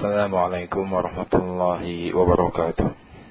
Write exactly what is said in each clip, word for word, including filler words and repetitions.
Assalamualaikum warahmatullahi wabarakatuh.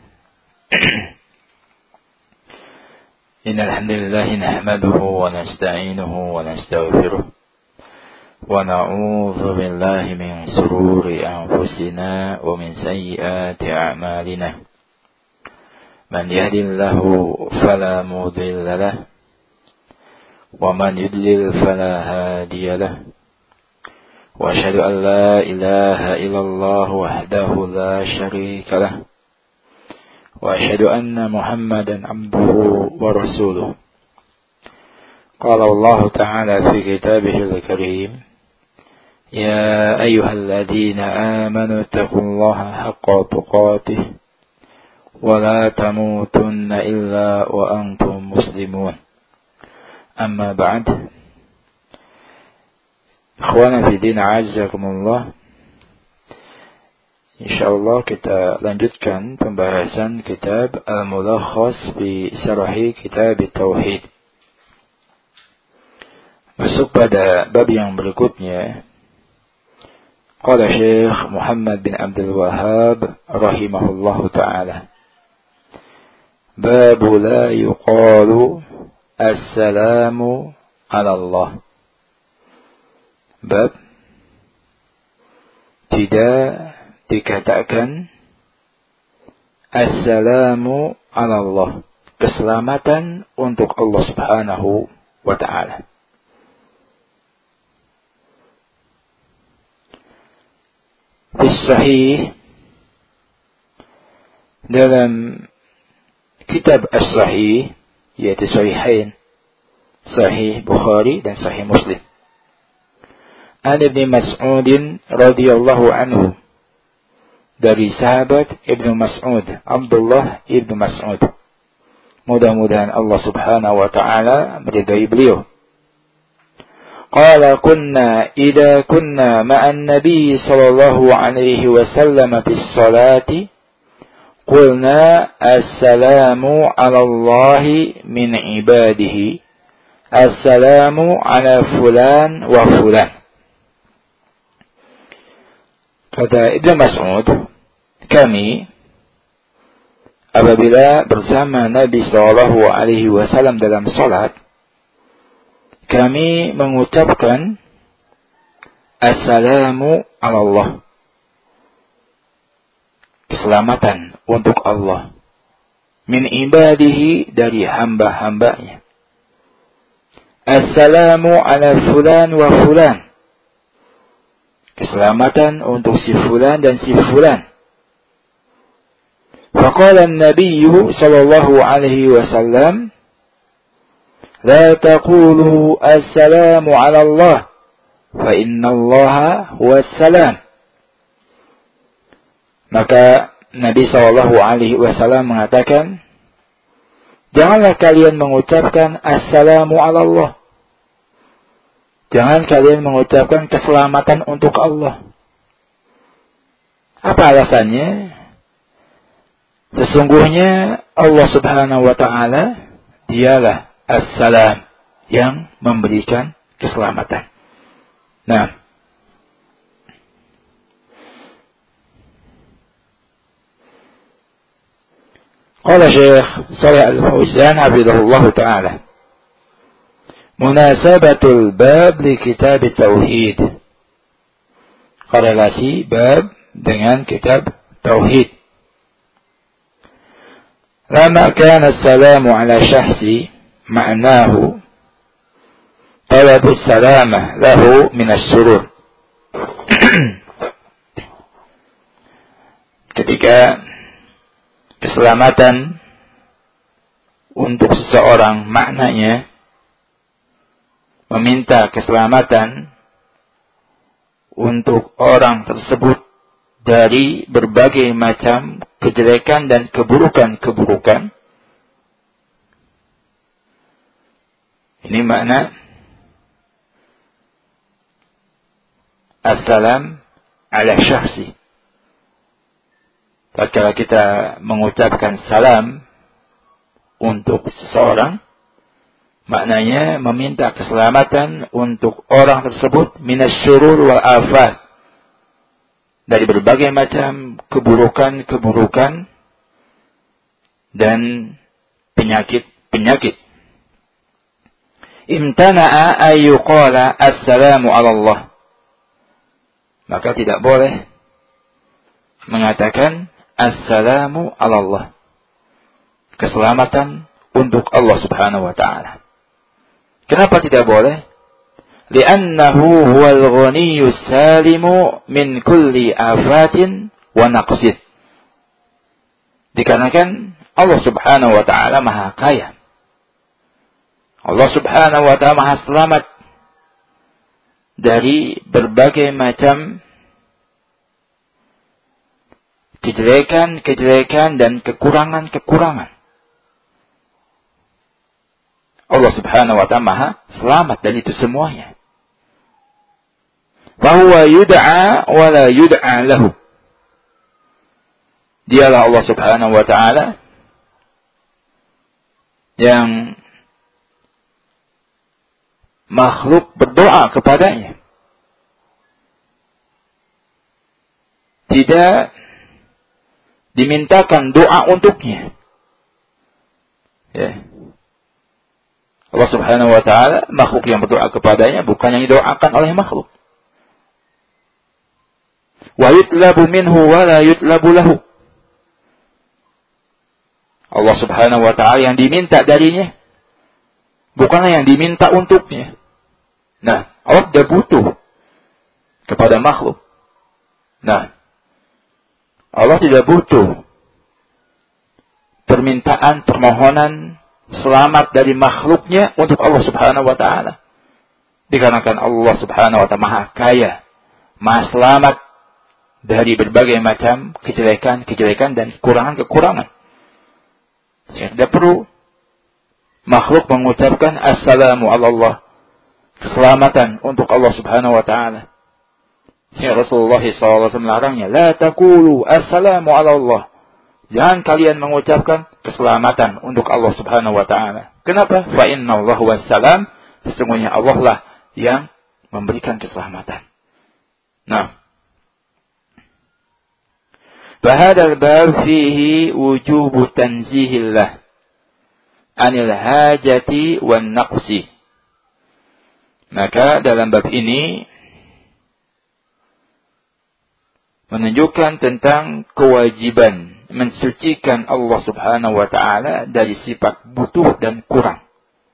Innal hamdalillah nahmaduhu wa nasta'inuhu wa nastaghfiruh wa na'udzu billahi min shururi anfusina wa min sayyiati a'malina. Man yahdihillahu fala mudilla lahu wa man yudlil fala hadiya lahu. وأشهد أن لا إله إلا الله وحده لا شريك له وأشهد أن محمدا عبده ورسوله. قال الله تعالى في كتابه الكريم: يا أيها الذين آمنوا اتقوا الله حق تقاته ولا تموتن إلا وأنتم مسلمون. أما بعد. Ikhwana fi din a'azzakumullah. Insyaallah kita lanjutkan pembahasan kitab Al-Mulakhas fi Syarhi Kitab Tauhid. Masuk pada bab yang berikutnya. Qala Syekh Muhammad bin Abdul Wahhab rahimahullahu taala. Bab la yuqalu assalamu ala Allah. Bab tidak dikatakan assalamu ala Allah, keselamatan untuk Allah subhanahu wa ta'ala. Fis sahih, dalam kitab as-sahih, yaitu sahihain, sahih Bukhari dan sahih Muslim, An Ibn Mas'ud radhiyallahu anhu, dari sahabat Ibnu Mas'ud, Abdullah Ibnu Mas'ud, mudah-mudahan Allah subhanahu wa ta'ala meridai beliau. Qala kunna idza kunna ma'an nabiy sallallahu alaihi wasallam bis salati qulna assalamu ala Allahi min ibadihi assalamu ala fulan wa fulan. Kata Ibnu Mas'ud, kami apabila bersama Nabi sallallahu alaihi wasallam dalam salat, kami mengucapkan assalamu ala Allah, keselamatan untuk Allah, min ibadihi, dari hamba-hambanya, assalamu ala fulan wa fulan, keselamatan untuk si fulan dan si fulan. Faqala an-nabiy sallallahu alaihi wasallam, la taqulu assalamu ala Allah, fa inna Allah huwa as-salam. Maka Nabi sallallahu alaihi wasallam mengatakan, janganlah kalian mengucapkan assalamu ala Allah. Jangan kalian mengucapkan keselamatan untuk Allah. Apa alasannya? Sesungguhnya Allah subhanahu wa ta'ala, dialah as-salam, yang memberikan keselamatan. Nah, qala Syekh Shalih Al-Fauzan hafizahullah ta'ala, munasabatul bab li kitab tauhid, korelasi bab dengan kitab tauhid. Lama kana assalamu ala syahsi ma'nahu talabus salamah lahu minas surur. Ketika keselamatan untuk seseorang maknanya meminta keselamatan untuk orang tersebut dari berbagai macam kejelekan dan keburukan-keburukan. Ini makna assalam ala syahsi. Tatkala kita mengucapkan salam untuk seseorang, maknanya meminta keselamatan untuk orang tersebut minas syurur wal afat, dari berbagai macam keburukan-keburukan dan penyakit-penyakit. Imtana'a ayyuqala assalamu ala Allah. Maka tidak boleh mengatakan assalamu ala Allah. Keselamatan untuk Allah Subhanahu wa ta'ala. Kenapa tidak boleh? Li'annahu huwal ghaniyyus salimu min kulli afatin wa naqsid. Dikarenakan Allah Subhanahu wa ta'ala maha kaya. Allah Subhanahu wa ta'ala maha selamat dari berbagai macam kejelekan-kejelekan dan kekurangan-kekurangan. Allah Subhanahu wa ta'ala maha selamat dari itu semuanya. Fahuwa yud'a wa la yud'a lahu. Dialah Allah Subhanahu wa ta'ala yang makhluk berdoa kepadanya. Tidak dimintakan doa untuknya. Ya. Allah Subhanahu wa ta'ala, makhluk yang berdoa kepadanya bukan yang didoakan oleh makhluk. Wa yutlabu minhu wa la yutlabu lahu. Allah Subhanahu wa ta'ala yang diminta darinya bukanlah yang diminta untuknya. Nah, Allah tidak butuh kepada makhluk. Nah, Allah tidak butuh permintaan, permohonan selamat dari makhluknya untuk Allah Subhanahu wa ta'ala. Dikarenakan Allah Subhanahu wa ta'ala maha kaya, maha selamat dari berbagai macam kejelekan-kejelekan dan kekurangan-kekurangan. Sehingga tidak perlu makhluk mengucapkan assalamu ala Allah, keselamatan untuk Allah Subhanahu wa ta'ala. Sehingga Rasulullah shallallahu alaihi wasallam melarangnya, la taqulu assalamu ala Allah. Jangan kalian mengucapkan keselamatan untuk Allah Subhanahu wa ta'ala. Kenapa? Fa inna Allah wassalam. Sesungguhnya Allah lah yang memberikan keselamatan. Nah, fahadal bab fihi wujubu tanzihillah anil hajati wan naqsi. Maka dalam bab ini menunjukkan tentang kewajiban mensucikan Allah Subhanahu wa ta'ala dari sifat butuh dan kurang.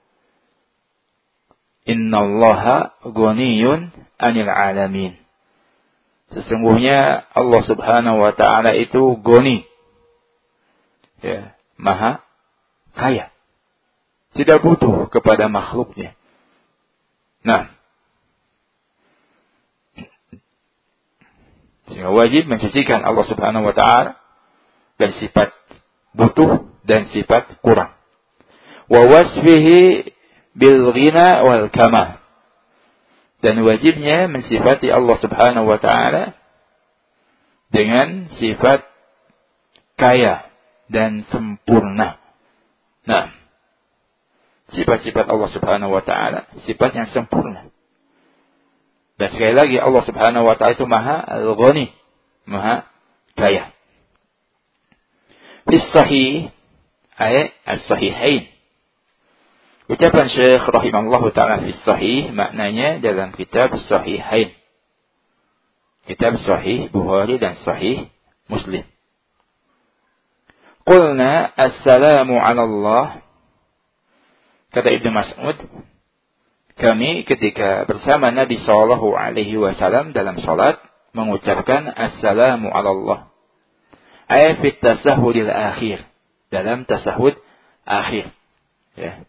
Innallaha ghaniyun 'anil 'alamin. Sesungguhnya Allah Subhanahu wa ta'ala itu ghani. Ya, maha kaya. Tidak butuh kepada makhluknya. Nah, sehingga wajib mensucikan Allah Subhanahu wa ta'ala dari sifat butuh dan sifat kurang. Wa wasfihi bil ghina wal kamal. Dan wajibnya mensifati Allah Subhanahu wa ta'ala dengan sifat kaya dan sempurna. Nah, sifat-sifat Allah Subhanahu wa ta'ala sifat yang sempurna. Dan sekali lagi Allah Subhanahu wa ta'ala itu maha al-ghani, maha kaya. Fis sahih ay as-sahihain. Ucapan Syekh rahimahullahu ta'ala fis sahih maknanya dalam kitab Sahihain. Kitab Sahih Bukhari dan Sahih Muslim. Qulna assalamu ala Allah. Kata Ibnu Mas'ud, kami ketika bersama Nabi sallallahu alaihi wasallam dalam salat mengucapkan assalamu ala Allah. Ay fi tasahhudil akhir, dalam tasahud akhir. Ya.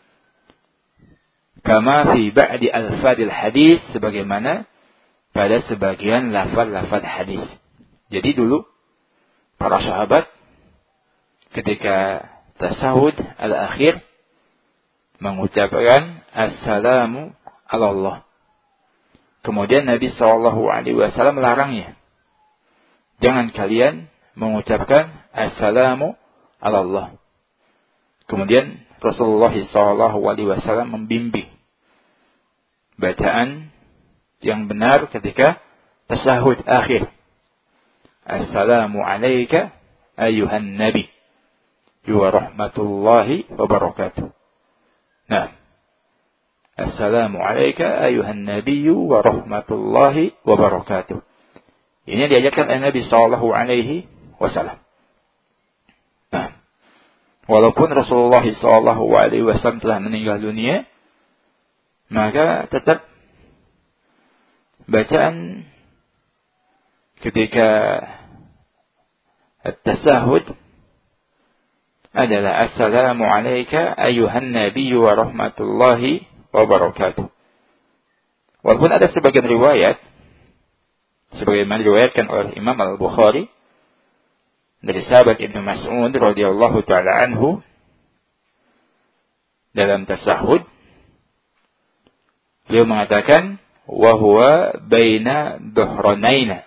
Kama fi ba'di alfadil hadis, sebagaimana pada sebagian lafaz-lafaz hadis. Jadi dulu para sahabat ketika tasahud al-akhir mengucapkan assalamu ala Allah. Kemudian Nabi sallallahu alaihi wasallam melarangnya. Jangan kalian mengucapkan assalamu ala Allah. Kemudian Rasulullah sallallahu alaihi wasallam membimbing bacaan yang benar ketika tasahud akhir. Assalamu alayka ayuhan nabi wa rahmatullahi wa barakatuh. Nah, Assalamu alayka ayuhan nabi wa rahmatullahi wa barakatuh. Ini diajarkan oleh Nabi sallallahu alaihi wasallam. Nah, walaupun Rasulullah sallallahu alaihi wasallam telah meninggal dunia, maka tetap bacaan ketika at-tasahud adalah Assalamu alayka ayuhan nabi wa rahmatullahi wabarakatuh. Walaupun ada sebagian riwayat, sebagaimana diriwayatkan oleh Imam Al-Bukhari dari sahabat Ibnu Mas'ud radhiyallahu taala anhu dalam tasahud, beliau mengatakan wa huwa baina dhuhranaina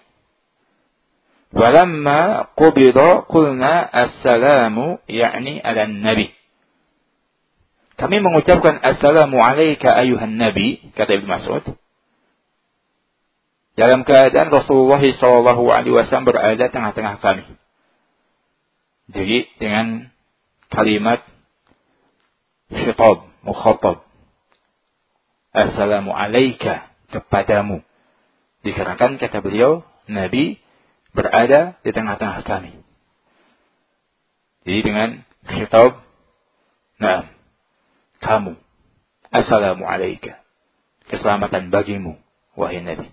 falamma qubida qulna assalamu ya'ni ala nabi. Kami mengucapkan Assalamu alayka ayuhan nabi, kata Ibnu Mas'ud, dalam keadaan Rasulullah sallallahu alaihi wasallam berada tengah-tengah kami. Jadi dengan kalimat khitab, mukhatab, Assalamu alayka, kepadamu. Dikarenakan kata beliau, Nabi berada di tengah-tengah kami. Jadi dengan khitab, nah, kamu, Assalamu alayka, keselamatan bagimu, wahai Nabi.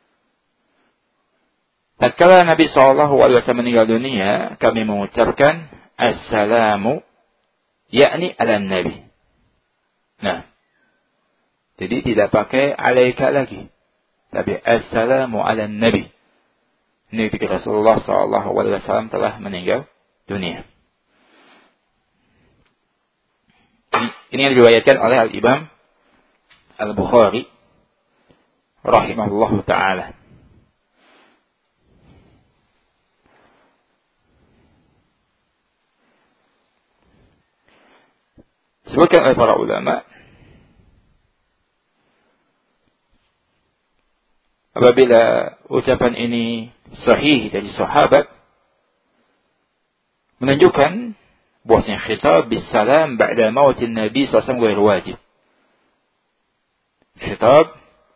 Tatkala Nabi sallallahu alaihi wasallam meninggal dunia, kami mengucapkan Assalamu, yakni ala Nabi. Nah, jadi tidak pakai alayka lagi, tapi Assalamu ala Nabi. Ini ketika Rasulullah sallallahu alaihi wasallam telah meninggal dunia. Ini yang diriwayatkan oleh Al-Imam Al-Bukhari rahimahullahu ta'ala. Disebutkan oleh para ulama, apabila ucapan ini sahih dari sahabat, menunjukkan bahwasanya khitab bisalam ba'da mautin Nabi sallallahu alaihi wasallam ghair wajib. Khitab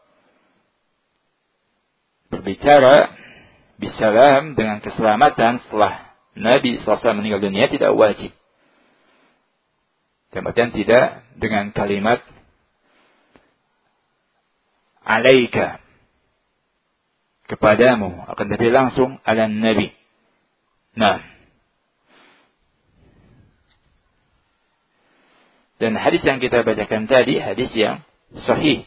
berbicara bisalam dengan keselamatan setelah Nabi sallallahu alaihi wasallam meninggal dunia tidak wajib. Kemudian tidak dengan kalimat alaika, kepadamu, akan tapi langsung ala Nabi. Nah, dan hadis yang kita bacakan tadi, hadis yang sahih.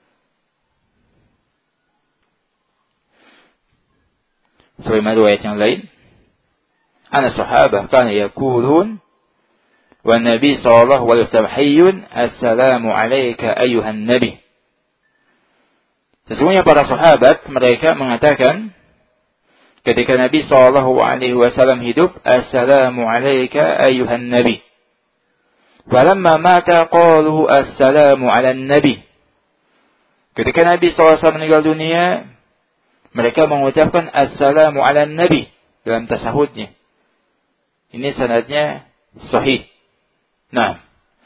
Sebagaimana riwayat yang lain, ana sahabah kana yaqulun wa Nabi sallallahu alaihi wasallam hayyun, assalamu alayka ayuhan nabi. Sesungguhnya para sahabat mereka mengatakan ketika Nabi sallallahu alaihi wasallam hidup, assalamu alayka ayuhan nabi. Falamma mata qalu assalamu ala nabi. Ketika Nabi sallallahu alaihi wasallam meninggal dunia, mereka mengucapkan assalamu ala nabi dalam tasahudnya. Ini sanadnya sahih. Nah,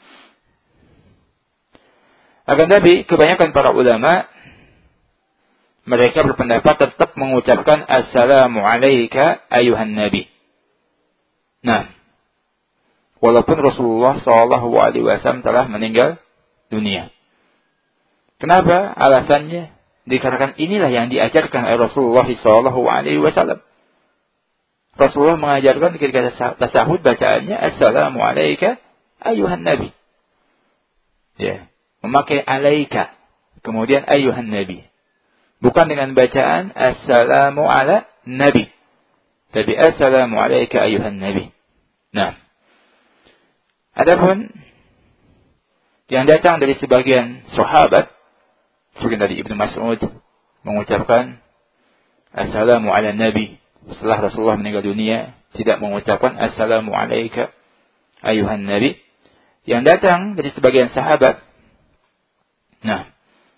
akan tapi kebanyakan para ulama mereka berpendapat tetap mengucapkan assalamu alayka ayuhan nabi. Nah, walaupun Rasulullah sallallahu alaihi wasallam telah meninggal dunia. Kenapa? Alasannya dikarenakan inilah yang diajarkan oleh Rasulullah sallallahu alaihi wasallam. Rasulullah mengajarkan ketika tasahud bacaannya assalamu alayka ayuhan nabi. Ya, memakai alayka kemudian ayuhan nabi. Bukan dengan bacaan assalamu ala nabi, tapi assalamu alayka ayuhan nabi. Nah, adapun yang datang dari sebagian sahabat, seperti dari Ibnu Mas'ud mengucapkan assalamu ala nabi setelah Rasulullah meninggal dunia, tidak mengucapkan assalamu alayka ayuhan nabi. Yang datang dari sebagian sahabat. Nah,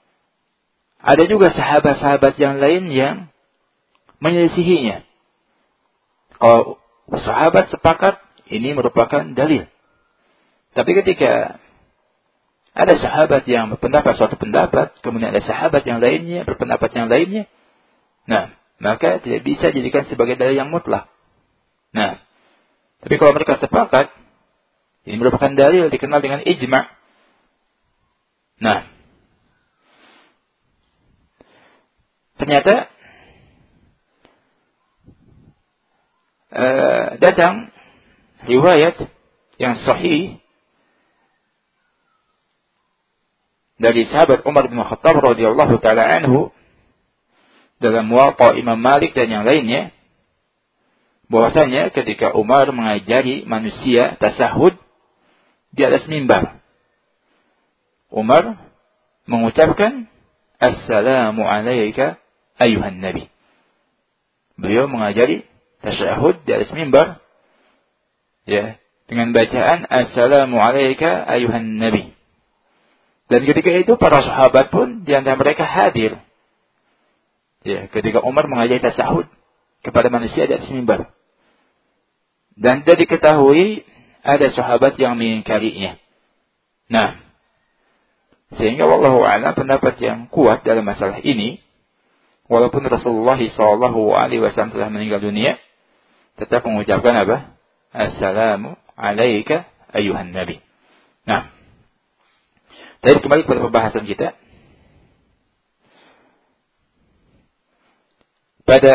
ada juga sahabat-sahabat yang lain yang menyelisihinya. Kalau sahabat sepakat, ini merupakan dalil. Tapi ketika ada sahabat yang berpendapat suatu pendapat, kemudian ada sahabat yang lainnya berpendapat yang lainnya, nah, maka tidak bisa dijadikan sebagai dalil yang mutlak. Nah, tapi kalau mereka sepakat, ini merupakan dalil dikenal dengan ijma'. Nah, ternyata uh, datang riwayat yang sahih dari sahabat Umar bin Khattab radhiyallahu taala anhu dalam Muwatta Imam Malik dan yang lainnya, bahwasanya ketika Umar mengajari manusia tasahud di atas mimbar, Umar mengucapkan Assalamu alayka ayuhan nabi. Beliau mengajari tasyahud di atas mimbar, ya, dengan bacaan Assalamu alayka ayuhan nabi. Dan ketika itu para sahabat pun di antara mereka hadir, ya, ketika Umar mengajari tasyahud kepada manusia di atas mimbar. Dan tidak diketahui ada sahabat yang mengingkarinya. Nah, sehingga wallahu a'lam pendapat yang kuat dalam masalah ini, walaupun Rasulullah shallallahu alaihi wasallam telah meninggal dunia, tetap mengucapkan apa? Assalamu alayka ayuhan nabi. Nah, tadi kembali kepada pembahasan kita. Pada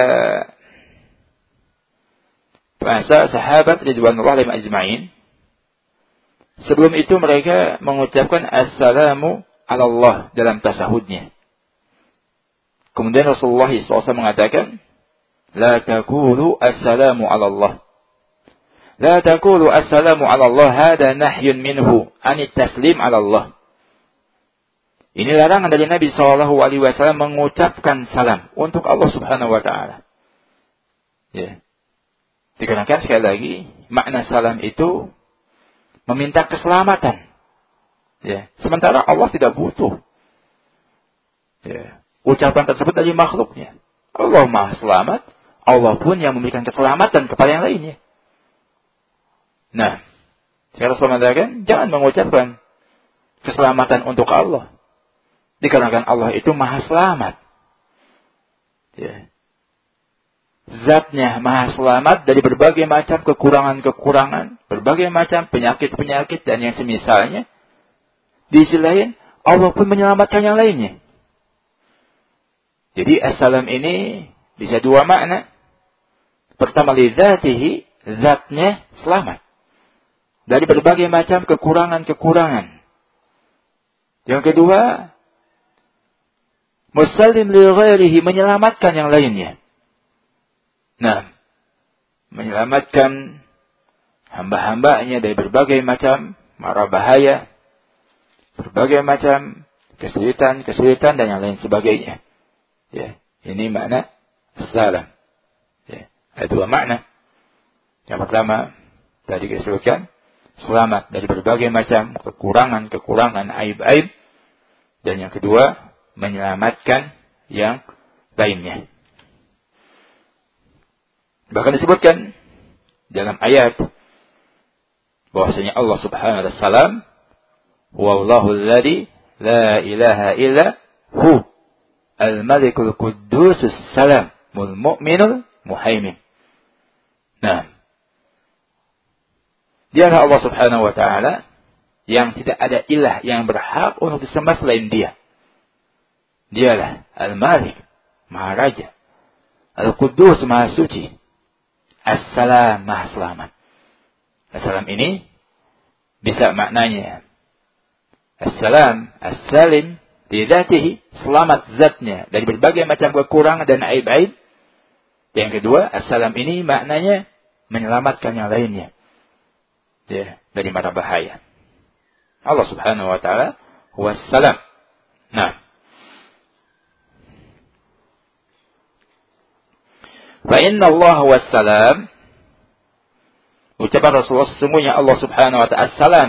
masa sahabat ridwanullah alaihim ajma'in, sebelum itu mereka mengucapkan Assalamu ala Allah dalam tasahudnya. Kemudian Rasulullah shallallahu alaihi wasallam mengatakan, La taqulu Assalamu ala Allah. La taqulu Assalamu ala Allah, hada nahyun minhu anit taslim ala Allah. Ini larangan dari Nabi shallallahu alaihi wasallam mengucapkan salam untuk Allah subhanahu wa ta'ala. Ya. Dikarenakan sekali lagi, makna salam itu meminta keselamatan. Ya. Sementara Allah tidak butuh. Ya. Ucapan tersebut dari makhluknya. Allah maha selamat. Allah pun yang memberikan keselamatan kepada yang lainnya. Nah, sekarang Rasul mengatakan, jangan mengucapkan keselamatan untuk Allah. Dikarenakan Allah itu maha selamat. Ya. Zatnya maha selamat dari berbagai macam kekurangan-kekurangan, berbagai macam penyakit-penyakit dan yang semisalnya. Di sisi lain, Allah pun menyelamatkan yang lainnya. Jadi assalam ini bisa dua makna. Pertama, li zatihi, zatnya selamat dari berbagai macam kekurangan-kekurangan. Yang kedua, musallim li ghairihi, menyelamatkan yang lainnya. Nah, menyelamatkan hamba-hambanya dari berbagai macam mara bahaya, berbagai macam kesulitan-kesulitan dan yang lain sebagainya. Ya, ini makna salam. Ya, ada dua makna. Yang pertama, tadi kita sebutkan, selamat dari berbagai macam kekurangan-kekurangan, aib-aib. Dan yang kedua, menyelamatkan yang lainnya. Bahkan disebutkan dalam ayat bahwasanya Allah Subhanahu wa taala, "Wallahu alladzi la ilaha illa hu al-malikul quddusus salamul mu'minul muhaimin." Nah, dialah Allah Subhanahu wa taala yang tidak ada ilah yang berhak untuk disembah selain Dia. Dialah Al-Malik, Maha Raja, Al-Quddus, Maha Suci, As-Salam, Maha Selamat. As-Salam ini bisa maknanya As-Salam, As-Salim, didatihi, selamat zatnya dari berbagai macam kekurangan dan aib-aib. Yang kedua, As-Salam ini maknanya menyelamatkan yang lainnya, ya, dari mara bahaya. Allah Subhanahu wa taala Wassalam. Nah, fa inna Allah wassalam, ucapan Rasulullah, sesungguhnya Allah Subhanahu wa ta'ala as-salam,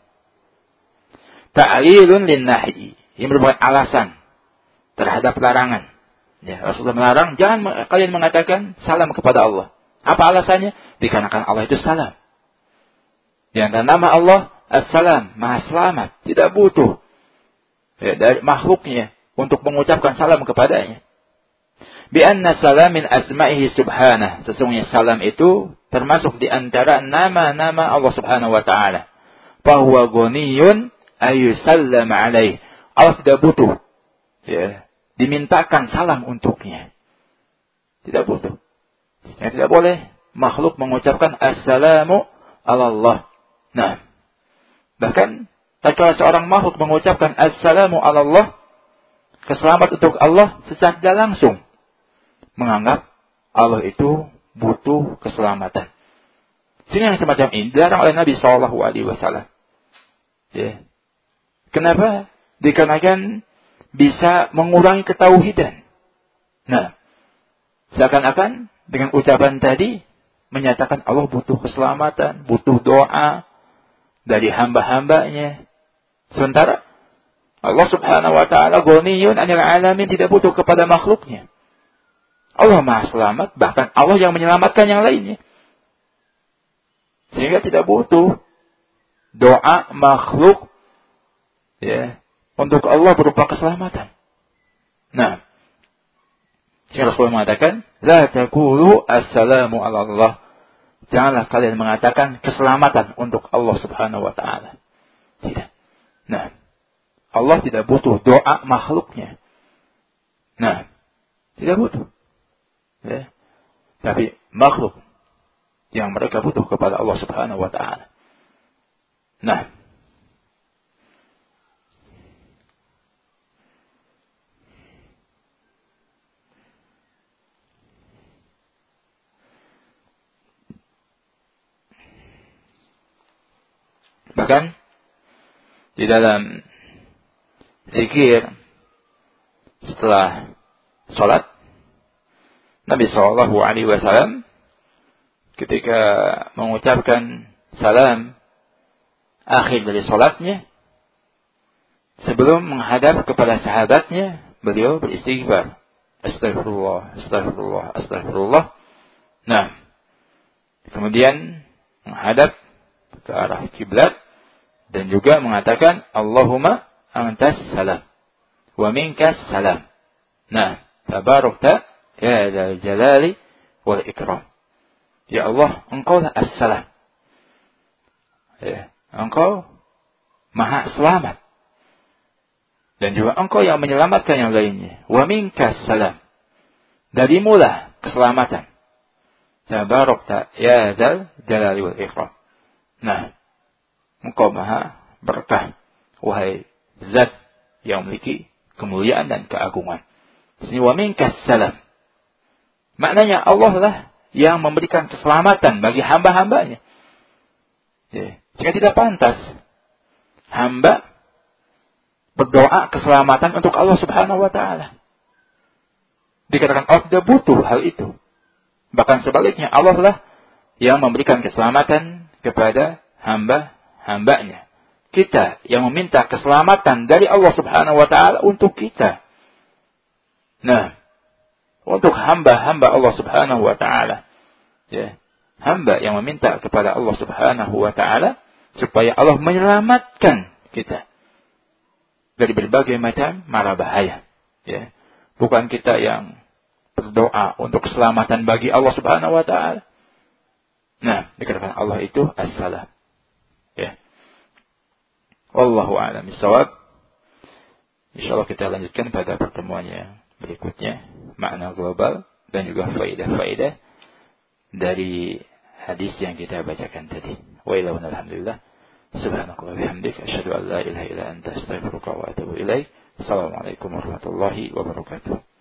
ta'lilun lin-nahi, ini merupakan alasan terhadap larangan. Ya, Rasulullah melarang, jangan kalian mengatakan salam kepada Allah. Apa alasannya? Dikarenakan Allah itu salam. Di antara nama Allah As-Salam, Maha Selamat. Tidak butuh ya, dari makhluknya untuk mengucapkan salam kepadanya. Bi anna salam min asma'ihi subhanah. Sesungguhnya salam itu termasuk di antara nama-nama Allah Subhanahu wa taala. Fahuwa ghaniyun ayyusallam alaih. Allah tidak butuh ya, dimintakan salam untuknya. Tidak butuh. Ya, tidak boleh makhluk mengucapkan assalamu ala Allah. Nah, bahkan tatkala seorang makhluk mengucapkan assalamu ala Allah, keselamatan untuk Allah, secara tidak langsung menganggap Allah itu butuh keselamatan. Sehingga yang semacam ini dilarang oleh Nabi shallallahu alaihi wasallam. Ya. Kenapa? Dikarenakan bisa mengurangi ketauhidan. Nah, seakan-akan dengan ucapan tadi menyatakan Allah butuh keselamatan, butuh doa dari hamba-hambanya. Sementara Allah Subhanahu wa taala ghaniyun 'anil 'alamin, tidak butuh kepada makhluknya. Allah Maha Selamat, bahkan Allah yang menyelamatkan yang lainnya. Sehingga tidak butuh doa makhluk ya untuk Allah berupa keselamatan. Nah, Syekh Rasulullah mengatakan, la taqulu assalamu ala Allah. Janganlah kalian mengatakan keselamatan untuk Allah Subhanahu wa taala. Tidak. Nah, Allah tidak butuh doa makhluknya. Nah, tidak butuh. Ya. Tapi makhluk yang mereka butuh kepada Allah Subhanahu wa taala. Nah, bahkan di dalam zikir setelah salat, Nabi shallallahu alaihi wasallam ketika mengucapkan salam akhir dari salatnya, sebelum menghadap kepada sahabatnya, beliau beristighfar. Astagfirullah, astagfirullah, astagfirullah. Nah, kemudian menghadap ke arah kiblat dan juga mengatakan Allahumma antas salam wa minkas salam. Nah, tabarakta ya dzal jalali wal ikram. Ya Allah, Engkau lah as-salam. Ya, Engkau Maha Selamat. Dan juga Engkau yang menyelamatkan yang lainnya. Wa minkas salam. Darimulah keselamatan. Tabarakta ya dzal jalali wal ikram. Nah, Engkau Maha berkah, wahai Zat yang memiliki kemuliaan dan keagungan. Sini wa minkas salam. Maknanya Allah lah yang memberikan keselamatan bagi hamba-hambanya. Ya. Jika tidak pantas hamba berdoa keselamatan untuk Allah Subhanahu wa taala. Dikatakan Allah tidak butuh hal itu. Bahkan sebaliknya, Allah lah yang memberikan keselamatan kepada hamba-hambanya. Kita yang meminta keselamatan dari Allah Subhanahu wa taala untuk kita. Nah, untuk hamba-hamba Allah Subhanahu wa taala. Ya, hamba yang meminta kepada Allah Subhanahu wa taala supaya Allah menyelamatkan kita dari berbagai macam mara bahaya. Ya, bukan kita yang berdoa untuk keselamatan bagi Allah Subhanahu wa taala. Nah, dikatakan Allah itu as-salam. Ya. Wallahu a'lam bishawab. Insyaallah kita lanjutkan pada pertemuan yang berikutnya, makna global dan juga faedah-faedah dari hadis yang kita bacakan tadi. Wa ilahuna alhamdulillah. Subhanakallah bihamdika asyhadu an la ilaha illa anta astaghfiruka wa atubu ilaik. Assalamualaikum warahmatullahi wabarakatuh.